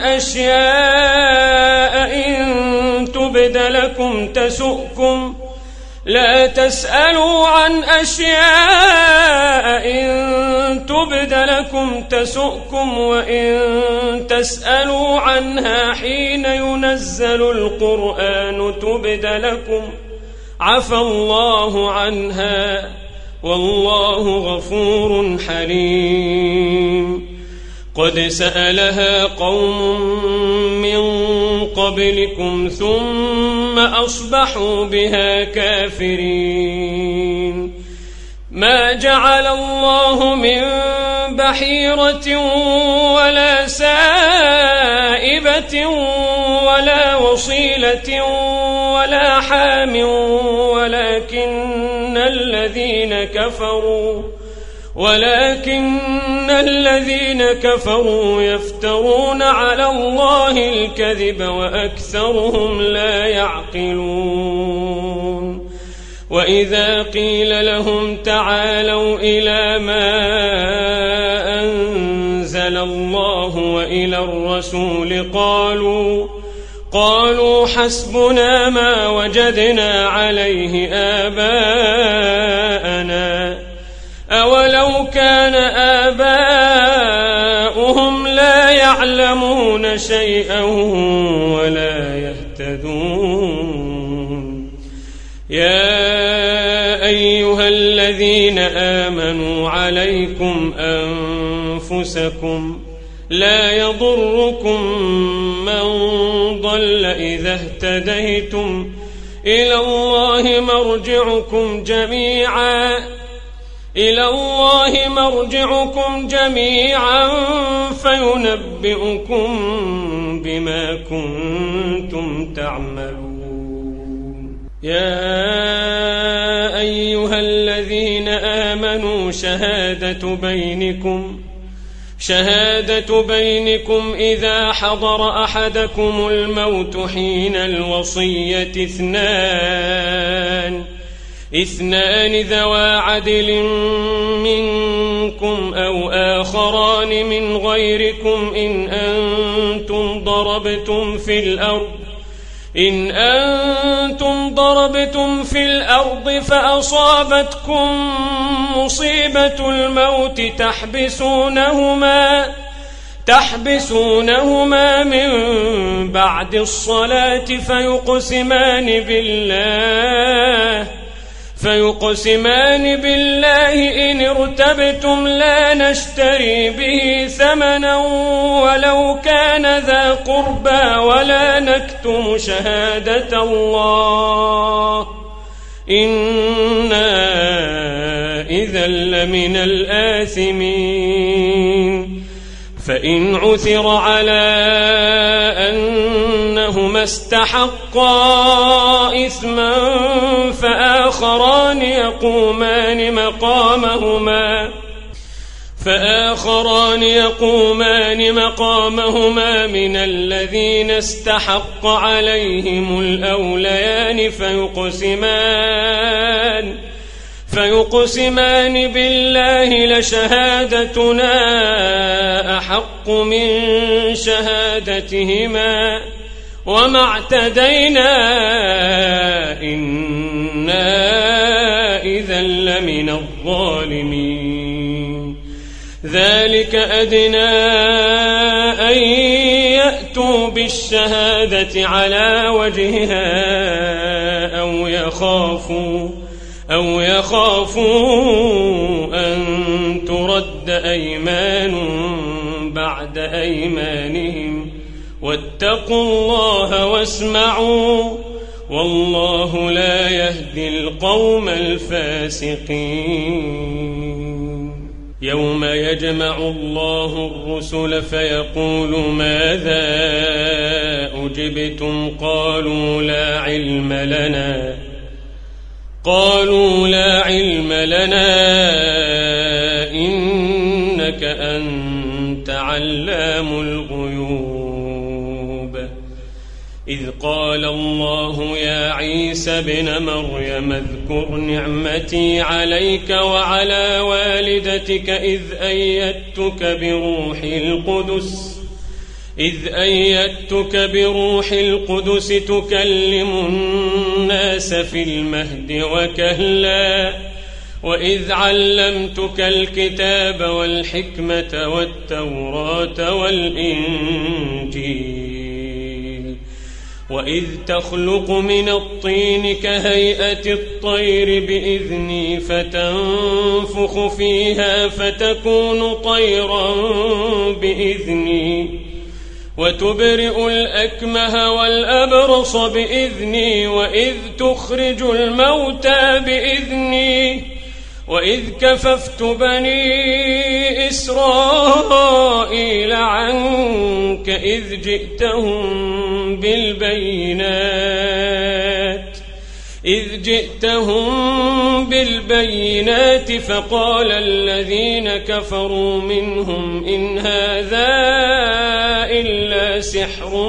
أشياء إن تبد لكم تسؤكم لا تسألوا عن أشياء إن تبد لكم تسؤكم وإن تسألوا عنها حين ينزل القرآن تبد لكم عفى الله عنها والله غفور حليم. قد سألها قوم من قبلكم ثم أصبحوا بها كافرين. ما جعل الله من بحيرة ولا سائبة ولا وصيلة ولا حام ولكن الذين كفروا ولكن الذين كفروا يفترون على الله الكذب وأكثرهم لا يعقلون. وإذا قيل لهم تعالوا إلى ما أنزل الله وإلى الرسول قالوا قالوا حسبنا ما وجدنا عليه آباءنا أولو كان آباؤهم لا يعلمون شيئا ولا يهتدون. يا أيها الذين آمنوا عليكم أنفسكم لا يضركم من ضل إذا اهتديتم إلى الله مرجعكم جميعا إلى الله مرجعكم جميعا فينبئكم بما كنتم تعملون. يا أيها الذين آمنوا شهادة بينكم شهادة بينكم إذا حضر أحدكم الموت حين الوصية اثنان اثنان ذوى عدل منكم أو آخران من غيركم إن أنتم ضربتم في الأرض إن أنتم ضربتم في الأرض فأصابتكم مصيبة الموت تحبسونهما تحبسونهما من بعد الصلاة فيقسمان بالله فيقسمان بالله إن ارتبتم لا نشتري به ثمنا ولو كان ذا قربى ولا نكتم شهادة الله إنا إذا لمن الآثمين فإن عثر على أنهما استحقا إثما فآخران يقومان مقامهما فآخران يقومان مقامهما من الذين استحق عليهم الأوليان فيقسمان فيقسمان بالله لشهادتنا أحق من شهادتهما وما اعتدينا إنا إذا لمن الظالمين ذلك أدنى أن يأتوا بالشهادة على وجهها أو يخافوا أو يخافوا أن ترد أيمان بعد أيمانهم واتقوا الله واسمعوا والله لا يهدي القوم الفاسقين يوم يجمع الله الرسل فيقول ماذا أجبتم قالوا لا علم لنا قالوا لا علم لنا إنك أنت علام الغيوب إذ قال الله يا عيسى ابن مريم اذكر نعمتي عليك وعلى والدتك إذ أيدتك بروح القدس إذ أيدتك بروح القدس تكلم الناس في المهد وكهلا وإذ علمتك الكتاب والحكمة والتوراة والإنجيل وإذ تخلق من الطين كهيئة الطير بإذني فتنفخ فيها فتكون طيرا بإذني وتبرئ الأكمه والأبرص بإذني وإذ تخرج الموتى بإذني وإذ كففت بني إسرائيل عنك إذ جئتهم بالبينات إذ جئتهم بالبينات فقال الذين كفروا منهم إن هذا إلا سحر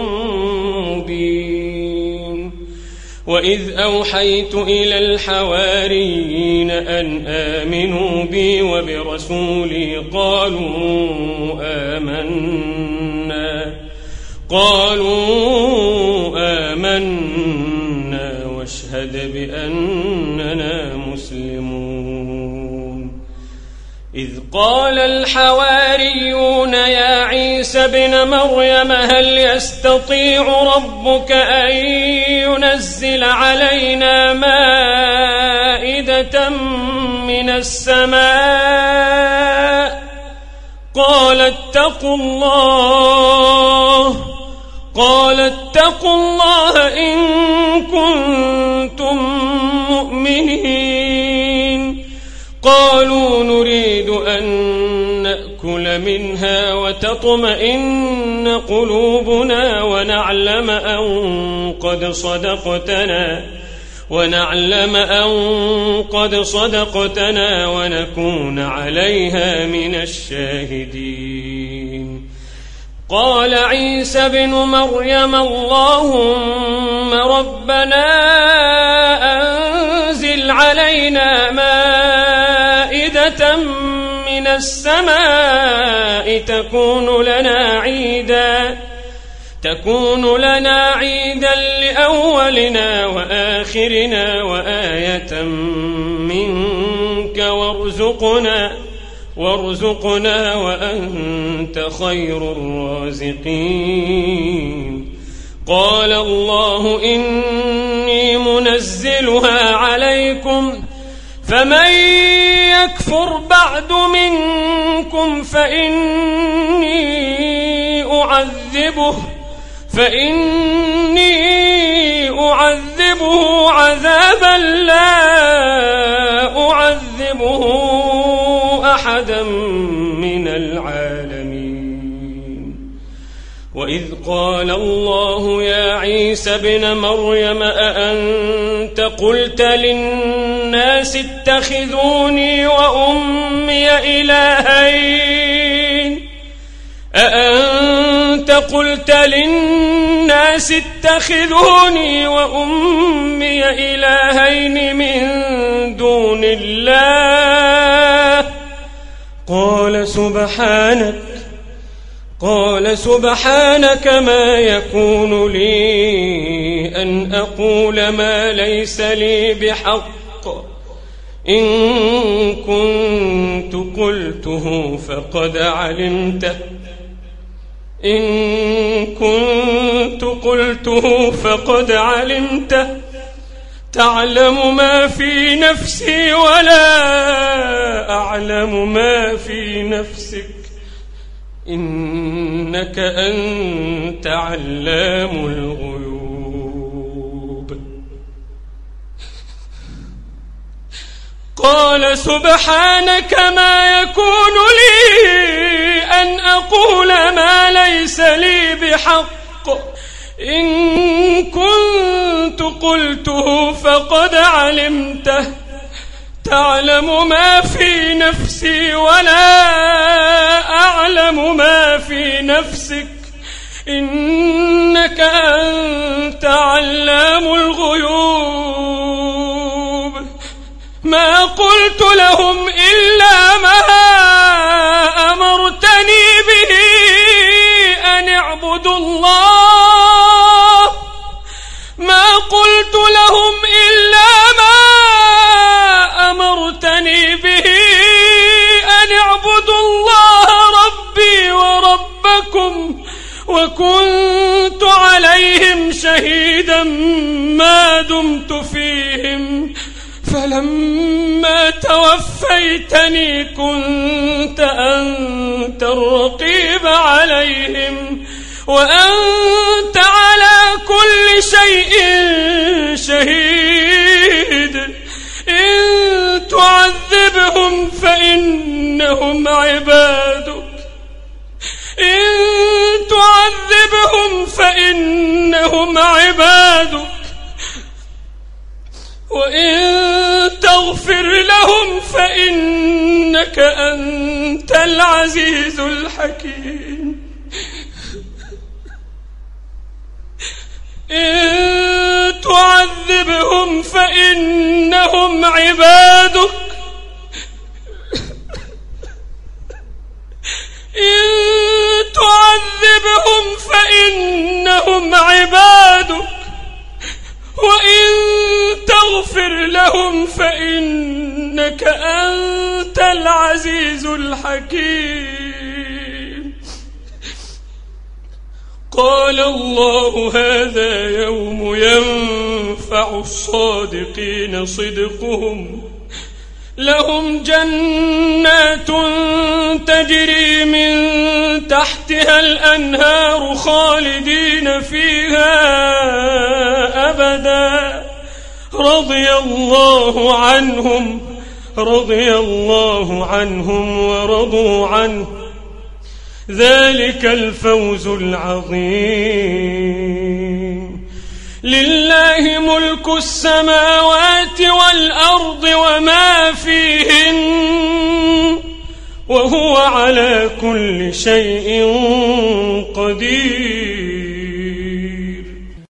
مبين وإذ أوحيت إلى الحواريين أن آمنوا بي وبرسولي قالوا آمنا قالوا آمنا واشهد بأننا مسلمون إذ قال الحواريون يا عيسى ابن مريم هل يستطيع ربك أن ينزل علينا مائدة من السماء قال اتقوا الله قال اتقوا الله إن كنتم مؤمنين قالوا نريد أن نأكل منها وتطمئن قلوبنا ونعلم أن قد صدقتنا ونعلم أن قد صدقتنا ونكون عليها من الشاهدين قال عيسى بن مريم اللهم ربنا أنزل علينا مائدة من السماء تكون لنا عيدا تكون لنا عيدا لأولنا وآخرنا وآية منك وارزقنا وارزقنا وأنت خير الرازقين. قال الله إني منزلها عليكم فمن يكفر بعد منكم فإني أعذبه فإني أعذبه عذابا لا أعذبه أحدا من العالمين. وإذ قال الله يا عيسى ابن مريم أأنت قلت للناس اتخذوني وأمي إلهين أأنت قلت للناس اتخذوني وأمي إلهين من دون الله قال سبحانك قال سبحانك ما يكون لي أن أقول ما ليس لي بحق إن كنت قلته فقد علمته إن كنت قلته فقد علمته تعلم ما في نفسي ولا أعلم ما في نفسك إنك أنت علام الغيوب. قال سبحانك ما يكون لي أن أقول ما ليس لي بحق إن كنت قلته فقد علمته تعلم ما في نفسي ولا أعلم ما في نفسك إنك أنت علام الغيوب. ما قلت لهم إلا ما أمرتني به أن اعبدوا الله ما قلت لهم إلا ما أمرتني به أن اعبدوا الله ربي وربكم وكنت عليهم شهيدا ما دمت فيهم فلما توفيتني كنت أنت الرقيب عليهم وأنت على كل شيء شهيد. إن تعذبهم فإنهم عبادك إن تعذبهم فإنهم عبادك وإن تغفر لهم فإنك أنت العزيز الحكيم. إن تعذبهم فإنهم عبادك إن تعذبهم فإنهم عبادك وإن تغفر لهم فإنك أنت العزيز الحكيم. قال الله هذا يوم ينفع الصادقين صدقهم لهم جنات تجري من تحتها الأنهار خالدين فيها أبدا رضي الله عنهم رضي الله عنهم ورضوا عنه ذلك الفوز العظيم. لله ملك السماوات والأرض وما فيهن وهو على كل شيء قدير.